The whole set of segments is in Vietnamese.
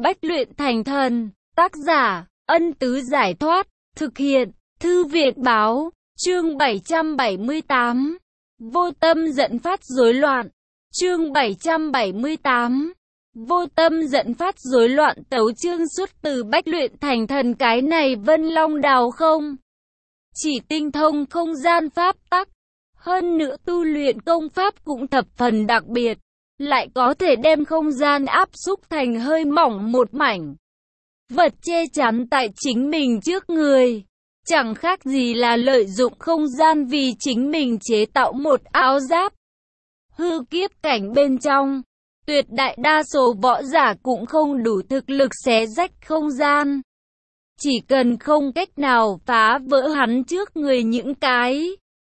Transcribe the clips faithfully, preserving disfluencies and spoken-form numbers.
bách luyện thành thần. Tác giả, Ân Tứ Giải Thoát. Thực hiện, Thư Viện Báo. Chương bảy trăm bảy mươi tám. Vô tâm giận phát rối loạn. Chương bảy trăm bảy mươi tám. Vô tâm giận phát rối loạn. Tấu chương xuất từ bách luyện thành thần. Cái này Vân Long Đào không chỉ tinh thông không gian pháp tắc, hơn nữa tu luyện công pháp cũng thập phần đặc biệt, lại có thể đem không gian áp xúc thành hơi mỏng một mảnh vật che chắn tại chính mình trước người. Chẳng khác gì là lợi dụng không gian vì chính mình chế tạo một áo giáp. Hư kiếp cảnh bên trong, tuyệt đại đa số võ giả cũng không đủ thực lực xé rách không gian. Chỉ cần không cách nào phá vỡ hắn trước người những cái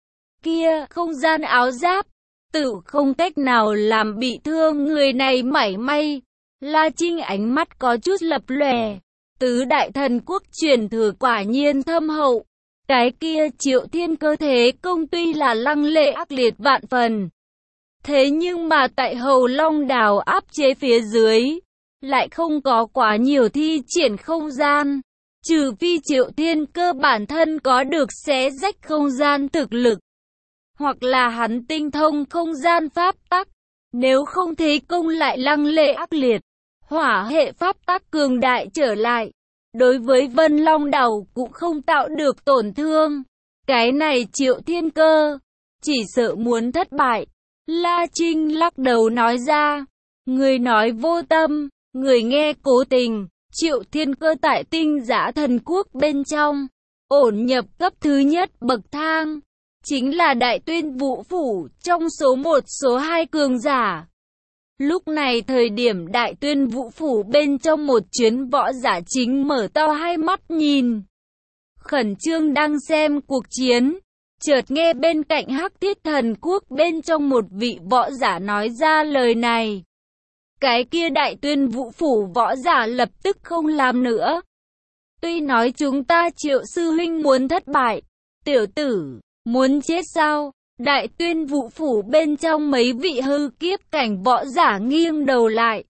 kia không gian áo giáp, tự không cách nào làm bị thương người này mảy may. La Trinh ánh mắt có chút lập lòe. Tứ đại thần quốc truyền thừa quả nhiên thâm hậu. Cái kia Triệu Thiên Cơ thế công tuy là lăng lệ ác liệt vạn phần, thế nhưng mà tại Hầu Long Đào áp chế phía dưới, lại không có quá nhiều thi triển không gian. Trừ phi Triệu Thiên Cơ bản thân có được xé rách không gian thực lực, hoặc là hắn tinh thông không gian pháp tắc. Nếu không thế công lại lăng lệ ác liệt, hỏa hệ pháp tắc cường đại trở lại, đối với Vân Long Đào cũng không tạo được tổn thương. Cái này Triệu Thiên Cơ chỉ sợ muốn thất bại. La Trinh lắc đầu nói ra. Người nói vô tâm, người nghe cố tình. Triệu Thiên Cơ tại Tinh Giã Thần Quốc bên trong, ổn nhập cấp thứ nhất bậc thang, chính là Đại Tuyên Vũ Phủ trong số một số hai cường giả. Lúc này thời điểm Đại Tuyên Vũ Phủ bên trong một chuyến võ giả chính mở to hai mắt nhìn, khẩn trương đang xem cuộc chiến. Chợt nghe bên cạnh Hắc Thiết Thần Quốc bên trong một vị võ giả nói ra lời này. Cái kia Đại Tuyên Vũ Phủ võ giả lập tức không làm nữa. Tuy nói chúng ta Triệu sư huynh muốn thất bại, tiểu tử, muốn chết sao? Đại Tuyên Vũ Phủ bên trong mấy vị hư kiếp cảnh võ giả nghiêng đầu lại,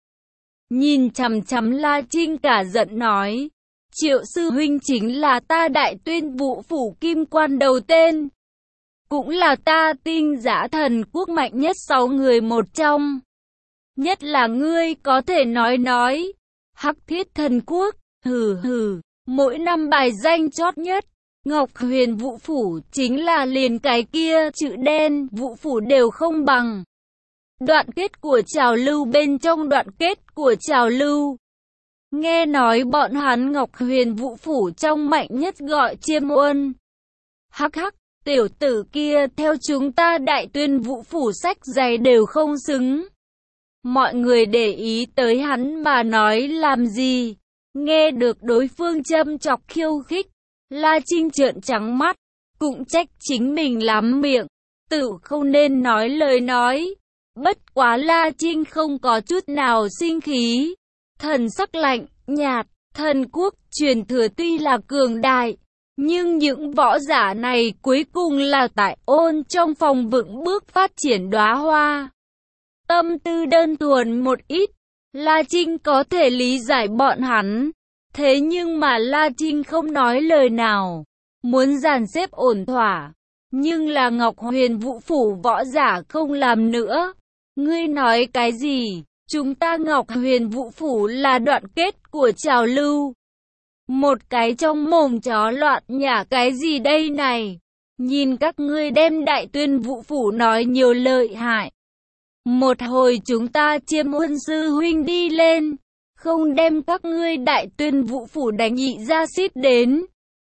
nhìn chằm chằm La Trinh cả giận nói. Triệu sư huynh chính là ta Đại Tuyên Vũ Phủ kim quan đầu tên, cũng là ta Tinh Giã Thần Quốc mạnh nhất sáu người một trong. Nhất là ngươi có thể nói nói. Hắc Thiết Thần Quốc, hừ hừ, mỗi năm bài danh chót nhất. Ngọc Huyền Vũ Phủ chính là liền cái kia chữ đen Vũ Phủ đều không bằng. Đoạn kết của trào lưu bên trong đoạn kết của trào lưu. Nghe nói bọn hắn Ngọc Huyền Vũ Phủ trong mạnh nhất gọi Chiêm Uân. Hắc hắc, tiểu tử kia theo chúng ta Đại Tuyên Vũ Phủ sách giày đều không xứng. Mọi người để ý tới hắn mà nói làm gì? Nghe được đối phương châm chọc khiêu khích, La Trinh trợn trắng mắt, cũng trách chính mình lắm miệng, tự không nên nói lời nói. Bất quá La Trinh không có chút nào sinh khí, thần sắc lạnh, nhạt. Thần quốc truyền thừa tuy là cường đại, nhưng những võ giả này cuối cùng là tại ôn trong phòng vững bước phát triển đóa hoa. Tâm tư đơn thuần một ít, La Trinh có thể lý giải bọn hắn. Thế nhưng mà La Trinh không nói lời nào, muốn dàn xếp ổn thỏa. Nhưng là Ngọc Huyền Vũ Phủ võ giả không làm nữa. Ngươi nói cái gì? Chúng ta Ngọc Huyền Vũ Phủ là đoạn kết của trào lưu. Một cái trong mồm chó loạn nhả cái gì đây này? Nhìn các ngươi đem Đại Tuyên Vũ Phủ nói nhiều lợi hại. Một hồi chúng ta Chiêm Uân sư huynh đi lên, không đem các ngươi Đại Tuyên Vũ Phủ đánh nhị ra xít đến.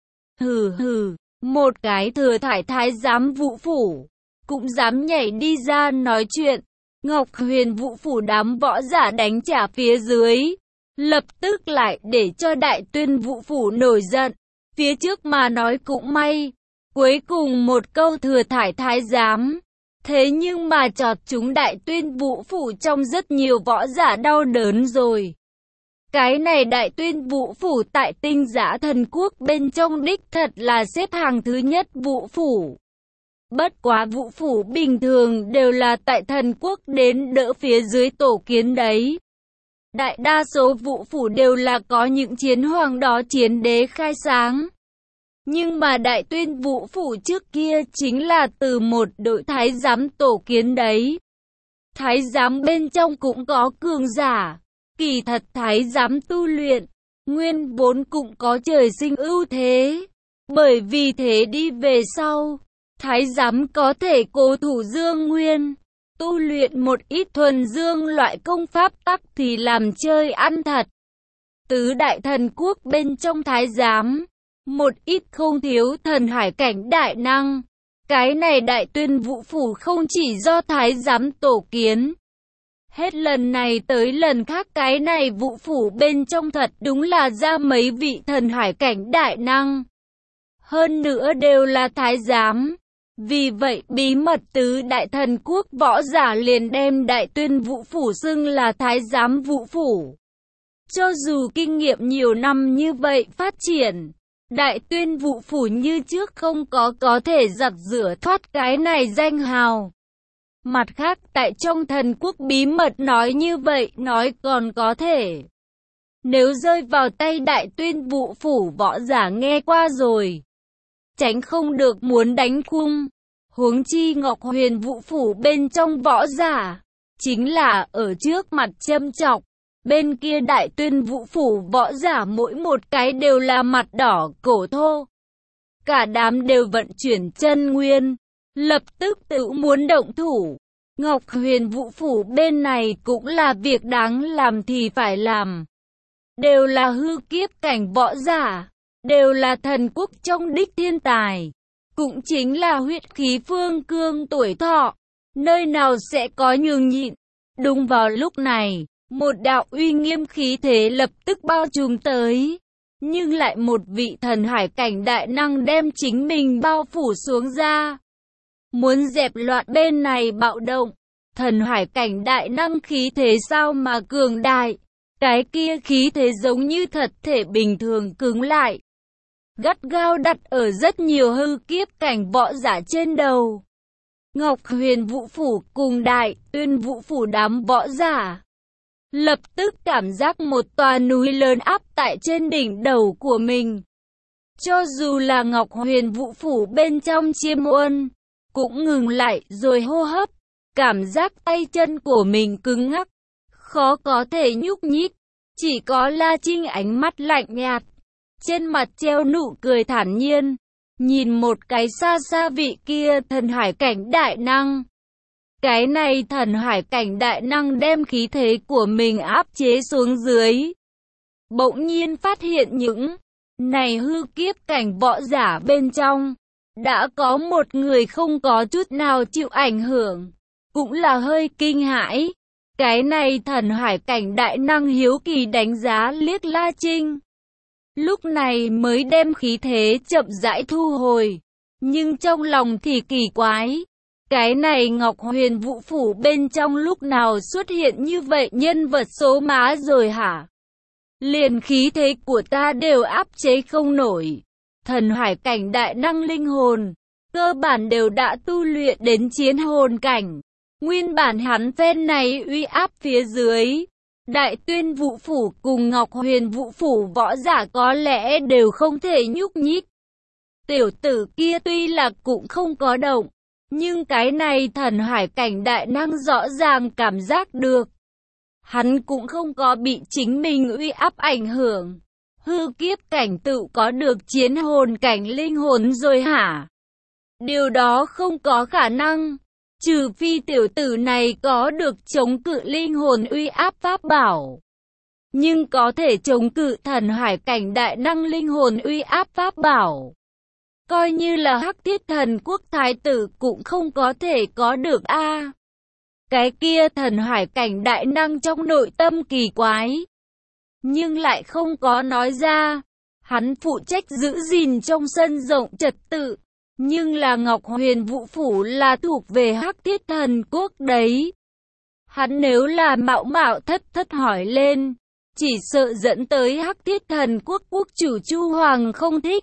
Hừ hừ, một cái thừa thải thái giám Vũ Phủ, cũng dám nhảy đi ra nói chuyện. Ngọc Huyền Vũ Phủ đám võ giả đánh trả phía dưới, lập tức lại để cho Đại Tuyên Vũ Phủ nổi giận. Phía trước mà nói cũng may, cuối cùng một câu thừa thải thái giám. Thế nhưng mà chọt chúng Đại Tuyên Vũ Phủ trong rất nhiều võ giả đau đớn rồi. Cái này Đại Tuyên Vũ Phủ tại Tinh Giã Thần Quốc bên trong đích thật là xếp hàng thứ nhất Vũ Phủ. Bất quá Vũ Phủ bình thường đều là tại thần quốc đến đỡ phía dưới tổ kiến đấy. Đại đa số vũ phủ đều là có những chiến hoàng đó chiến đế khai sáng. Nhưng mà Đại Tuyên Vũ Phủ trước kia chính là từ một đội thái giám tổ kiến đấy. Thái giám bên trong cũng có cường giả. Kỳ thật thái giám tu luyện, nguyên vốn cũng có trời sinh ưu thế. Bởi vì thế đi về sau, thái giám có thể cố thủ dương nguyên, tu luyện một ít thuần dương loại công pháp tắc thì làm chơi ăn thật. Tứ đại thần quốc bên trong thái giám, một ít không thiếu thần hải cảnh đại năng. Cái này Đại Tuyên Vũ Phủ không chỉ do thái giám tổ kiến. Hết lần này tới lần khác cái này Vũ Phủ bên trong thật đúng là ra mấy vị thần hải cảnh đại năng. Hơn nữa đều là thái giám. Vì vậy bí mật tứ đại thần quốc võ giả liền đem Đại Tuyên Vũ Phủ xưng là thái giám Vũ Phủ. Cho dù kinh nghiệm nhiều năm như vậy phát triển, Đại Tuyên Vũ Phủ như trước không có có thể giặt rửa thoát cái này danh hào. Mặt khác tại trong thần quốc bí mật nói như vậy nói còn có thể. Nếu rơi vào tay Đại Tuyên Vũ Phủ võ giả nghe qua rồi, tránh không được muốn đánh cung. Huống chi Ngọc Huyền Vũ Phủ bên trong võ giả, chính là ở trước mặt châm chọc. Bên kia Đại Tuyên Vũ Phủ võ giả mỗi một cái đều là mặt đỏ cổ thô. Cả đám đều vận chuyển chân nguyên, lập tức tự muốn động thủ. Ngọc Huyền Vũ Phủ bên này cũng là việc đáng làm thì phải làm. Đều là hư kiếp cảnh võ giả, đều là thần quốc trong đích thiên tài. Cũng chính là huyết khí phương cương tuổi thọ, nơi nào sẽ có nhường nhịn. Đúng vào lúc này, một đạo uy nghiêm khí thế lập tức bao trùm tới. Nhưng lại một vị thần hải cảnh đại năng đem chính mình bao phủ xuống ra. Muốn dẹp loạn bên này bạo động, thần hải cảnh đại năng khí thế sao mà cường đại. Cái kia khí thế giống như thật thể bình thường cứng lại. Gắt gao đặt ở rất nhiều hư kiếp cảnh võ giả trên đầu. Ngọc Huyền Vũ Phủ cùng Đại Tuyên Vũ Phủ đám võ giả lập tức cảm giác một tòa núi lớn áp tại trên đỉnh đầu của mình. Cho dù là Ngọc Huyền Vũ Phủ bên trong Chiêm Uân cũng ngừng lại rồi hô hấp, cảm giác tay chân của mình cứng ngắc, khó có thể nhúc nhích. Chỉ có La Trinh ánh mắt lạnh nhạt, trên mặt treo nụ cười thản nhiên, nhìn một cái xa xa vị kia thần hải cảnh đại năng. Cái này thần hải cảnh đại năng đem khí thế của mình áp chế xuống dưới. Bỗng nhiên phát hiện những này hư kiếp cảnh võ giả bên trong, đã có một người không có chút nào chịu ảnh hưởng, cũng là hơi kinh hãi. Cái này thần hải cảnh đại năng hiếu kỳ đánh giá liếc La Trinh. Lúc này mới đem khí thế chậm rãi thu hồi. Nhưng trong lòng thì kỳ quái. Cái này Ngọc Huyền Vũ Phủ bên trong lúc nào xuất hiện như vậy nhân vật số má rồi hả? Liền khí thế của ta đều áp chế không nổi. Thần hải cảnh đại năng linh hồn, cơ bản đều đã tu luyện đến chiến hồn cảnh. Nguyên bản hắn phen này uy áp phía dưới, Đại Tuyên Vũ Phủ cùng Ngọc Huyền Vũ Phủ võ giả có lẽ đều không thể nhúc nhích. Tiểu tử kia tuy là cũng không có động, nhưng cái này thần hải cảnh đại năng rõ ràng cảm giác được. Hắn cũng không có bị chính mình uy áp ảnh hưởng. Hư kiếp cảnh tự có được chiến hồn cảnh linh hồn rồi hả? Điều đó không có khả năng. Trừ phi tiểu tử này có được chống cự linh hồn uy áp pháp bảo. Nhưng có thể chống cự thần hải cảnh đại năng linh hồn uy áp pháp bảo. Coi như là Hắc Thiết Thần Quốc thái tử cũng không có thể có được a. À, cái kia thần hải cảnh đại năng trong nội tâm kỳ quái. Nhưng lại không có nói ra. Hắn phụ trách giữ gìn trong sân rộng trật tự. Nhưng là Ngọc Huyền Vũ Phủ là thuộc về Hắc Thiết Thần Quốc đấy. Hắn nếu là mạo mạo thất thất hỏi lên, chỉ sợ dẫn tới Hắc Thiết Thần Quốc quốc chủ Chu Hoàng không thích.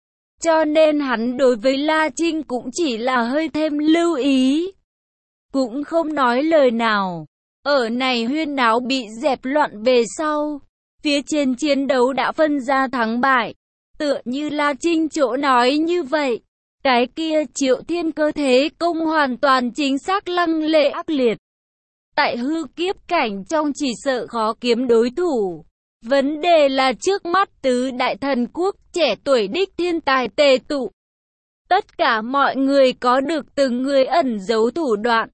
Cho nên hắn đối với La Trinh cũng chỉ là hơi thêm lưu ý. Cũng không nói lời nào. Ở này huyên náo bị dẹp loạn về sau. Phía trên chiến đấu đã phân ra thắng bại. Tựa như La Trinh chỗ nói như vậy. Cái kia Triệu Thiên Cơ thế công hoàn toàn chính xác lăng lệ ác liệt. Tại hư kiếp cảnh trong chỉ sợ khó kiếm đối thủ. Vấn đề là trước mắt tứ đại thần quốc trẻ tuổi đích thiên tài tề tụ. Tất cả mọi người có được từng người ẩn giấu thủ đoạn.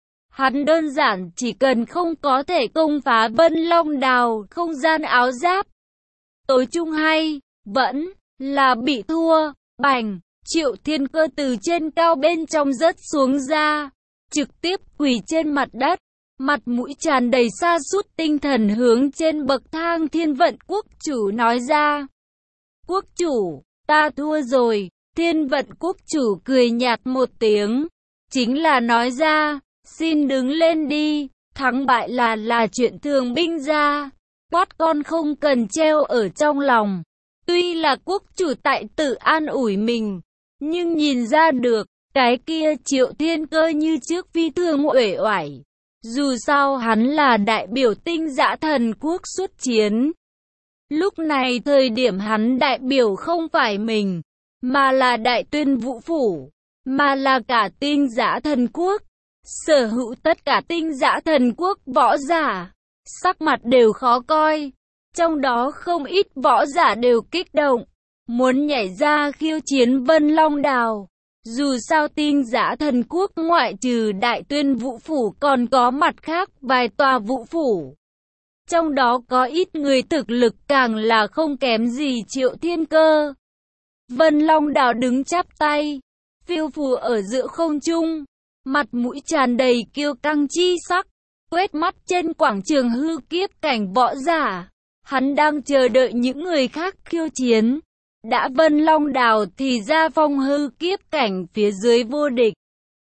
Hắn đơn giản chỉ cần không có thể công phá Vân Long Đào không gian áo giáp. Tối chung hay, vẫn là bị thua, bành, Triệu Thiên Cơ từ trên cao bên trong rớt xuống ra, trực tiếp quỳ trên mặt đất, mặt mũi tràn đầy sa sút tinh thần hướng trên bậc thang Thiên Vận Quốc chủ nói ra. Quốc chủ, ta thua rồi, Thiên Vận Quốc chủ cười nhạt một tiếng, chính là nói ra, xin đứng lên đi, thắng bại là là chuyện thường binh ra, quát con không cần treo ở trong lòng. Tuy là quốc chủ tại tự an ủi mình, nhưng nhìn ra được, cái kia Triệu Thiên Cơ như trước phi thường uể oải. Dù sao hắn là đại biểu tinh dã thần quốc xuất chiến. Lúc này thời điểm hắn đại biểu không phải mình, mà là đại tuyên vũ phủ, mà là cả tinh dã thần quốc. Sở hữu tất cả tinh dã thần quốc võ giả, sắc mặt đều khó coi. Trong đó không ít võ giả đều kích động, muốn nhảy ra khiêu chiến Vân Long Đào. Dù sao tinh dã thần quốc ngoại trừ đại tuyên vũ phủ còn có mặt khác vài tòa vũ phủ. Trong đó có ít người thực lực càng là không kém gì Triệu Thiên Cơ. Vân Long Đào đứng chắp tay, phiêu phù ở giữa không trung, mặt mũi tràn đầy kiêu căng chi sắc, quét mắt trên quảng trường hư kiếp cảnh võ giả. Hắn đang chờ đợi những người khác khiêu chiến. Đã Vân Long Đào thì ra phong hư kiếp cảnh phía dưới vô địch.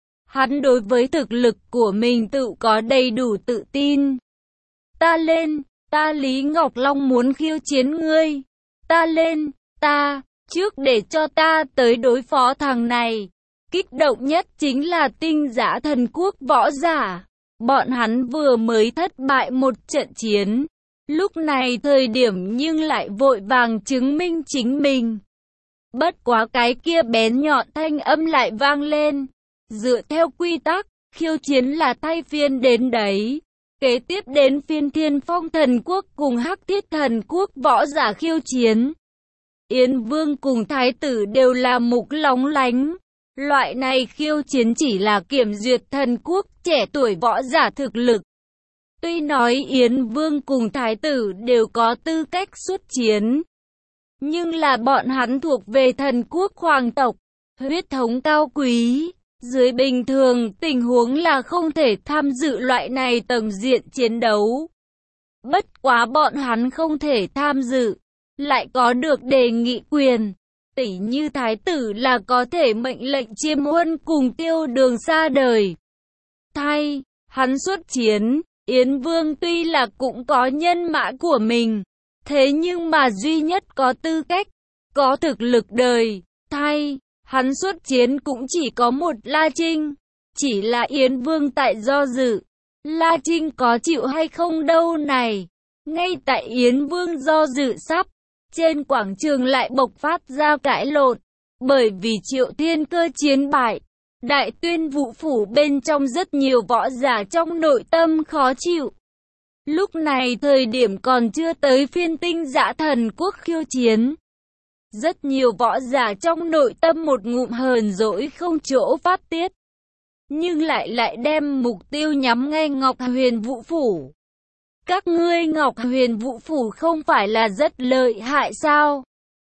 Hắn đối với thực lực của mình tự có đầy đủ tự tin. Ta lên, ta Lý Ngọc Long muốn khiêu chiến ngươi. Ta lên, ta, trước để cho ta tới đối phó thằng này. Kích động nhất chính là tinh dã thần quốc võ giả. Bọn hắn vừa mới thất bại một trận chiến. Lúc này thời điểm nhưng lại vội vàng chứng minh chính mình. Bất quá cái kia bén nhọn thanh âm lại vang lên. Dựa theo quy tắc, khiêu chiến là thay phiên đến đấy. Kế tiếp đến phiên Thiên Phong thần quốc cùng Hắc Thiết thần quốc võ giả khiêu chiến. Yến Vương cùng Thái tử đều là mục lóng lánh. Loại này khiêu chiến chỉ là kiểm duyệt thần quốc trẻ tuổi võ giả thực lực. Tuy nói Yến Vương cùng Thái tử đều có tư cách xuất chiến, nhưng là bọn hắn thuộc về thần quốc hoàng tộc, huyết thống cao quý. Dưới bình thường tình huống là không thể tham dự loại này tầng diện chiến đấu. Bất quá bọn hắn không thể tham dự, lại có được đề nghị quyền. Tỷ như Thái tử là có thể mệnh lệnh Chiêm Huân cùng Tiêu Đường xa đời. Thay, hắn xuất chiến. Yến Vương tuy là cũng có nhân mã của mình, thế nhưng mà duy nhất có tư cách, có thực lực đời, thay, hắn xuất chiến cũng chỉ có một La Trinh, chỉ là Yến Vương tại do dự, La Trinh có chịu hay không đâu này, ngay tại Yến Vương do dự sắp, trên quảng trường lại bộc phát ra cãi lộn, bởi vì Triệu Thiên Cơ chiến bại. Đại tuyên vũ phủ bên trong rất nhiều võ giả trong nội tâm khó chịu. Lúc này thời điểm còn chưa tới phiên tinh dã thần quốc khiêu chiến. Rất nhiều võ giả trong nội tâm một ngụm hờn dỗi không chỗ phát tiết. Nhưng lại lại đem mục tiêu nhắm ngay Ngọc Huyền vũ phủ. Các ngươi Ngọc Huyền vũ phủ không phải là rất lợi hại sao?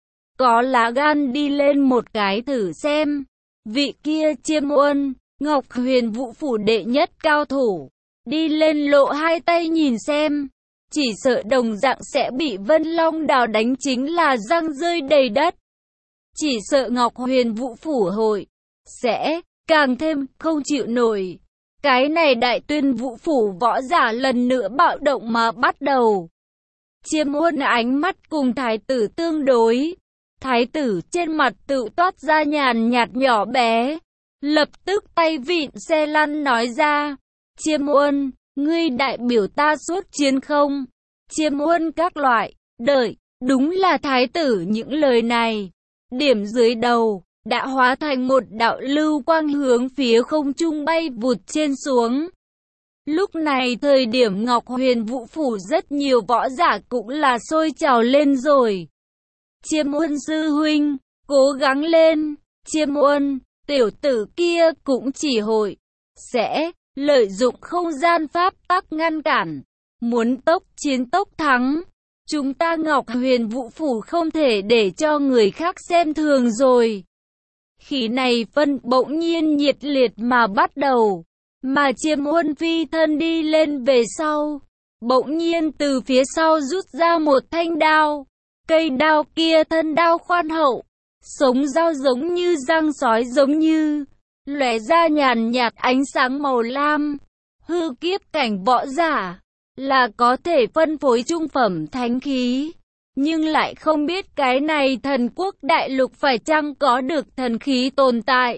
Có lá gan đi lên một cái thử xem. Vị kia Chiêm Huân, Ngọc Huyền vũ phủ đệ nhất cao thủ, đi lên lộ hai tay nhìn xem, chỉ sợ đồng dạng sẽ bị Vân Long Đào đánh chính là răng rơi đầy đất. Chỉ sợ Ngọc Huyền vũ phủ hội, sẽ càng thêm không chịu nổi. Cái này đại tuyên vũ phủ võ giả lần nữa bạo động mà bắt đầu. Chiêm Huân ánh mắt cùng thái tử tương đối. Thái tử trên mặt tự toát ra nhàn nhạt nhỏ bé, lập tức tay vịn xe lăn nói ra, Chiêm Huân, ngươi đại biểu ta xuất chiến không? Chiêm huân các loại, đợi, đúng là thái tử những lời này. Điểm dưới đầu, đã hóa thành một đạo lưu quang hướng phía không trung bay vụt trên xuống. Lúc này thời điểm Ngọc Huyền Vũ Phủ rất nhiều võ giả cũng là sôi trào lên rồi. Chiêm Huân sư huynh, cố gắng lên, Chiêm Huân, tiểu tử kia cũng chỉ hội, sẽ, lợi dụng không gian pháp tắc ngăn cản, muốn tốc chiến tốc thắng. Chúng ta Ngọc Huyền Vũ Phủ không thể để cho người khác xem thường rồi. Khí này phân bỗng nhiên nhiệt liệt mà bắt đầu. Mà Chiêm Huân phi thân đi lên về sau, bỗng nhiên từ phía sau rút ra một thanh đao. Cây đao kia thân đao khoan hậu, sống dao giống như răng sói giống như, lóe ra nhàn nhạt ánh sáng màu lam. Hư kiếp cảnh võ giả, là có thể phân phối trung phẩm thánh khí, nhưng lại không biết cái này thần quốc đại lục phải chăng có được thần khí tồn tại.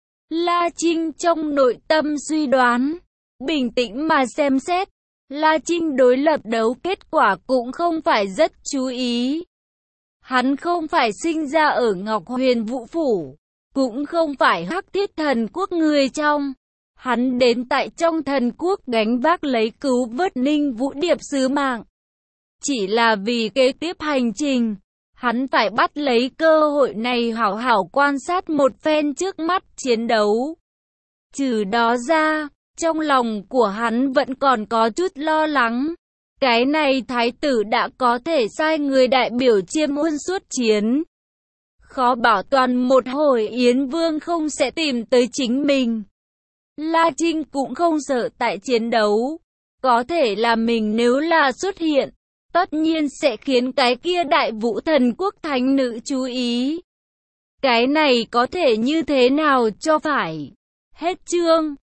La Trinh trong nội tâm suy đoán, bình tĩnh mà xem xét, La Trinh đối lập đấu kết quả cũng không phải rất chú ý. Hắn không phải sinh ra ở Ngọc Huyền Vũ Phủ, cũng không phải Hắc Thiết Thần Quốc người trong. Hắn đến tại trong thần quốc gánh vác lấy cứu vớt Ninh Vũ Điệp sứ mạng. Chỉ là vì kế tiếp hành trình, hắn phải bắt lấy cơ hội này hảo hảo quan sát một phen trước mắt chiến đấu. Trừ đó ra, trong lòng của hắn vẫn còn có chút lo lắng. Cái này thái tử đã có thể sai người đại biểu Chiêm Huân xuất chiến. Khó bảo toàn một hồi Yến Vương không sẽ tìm tới chính mình. La Trinh cũng không sợ tại chiến đấu. Có thể là mình nếu là xuất hiện, tất nhiên sẽ khiến cái kia đại vũ thần quốc thánh nữ chú ý. Cái này có thể như thế nào cho phải. Hết chương.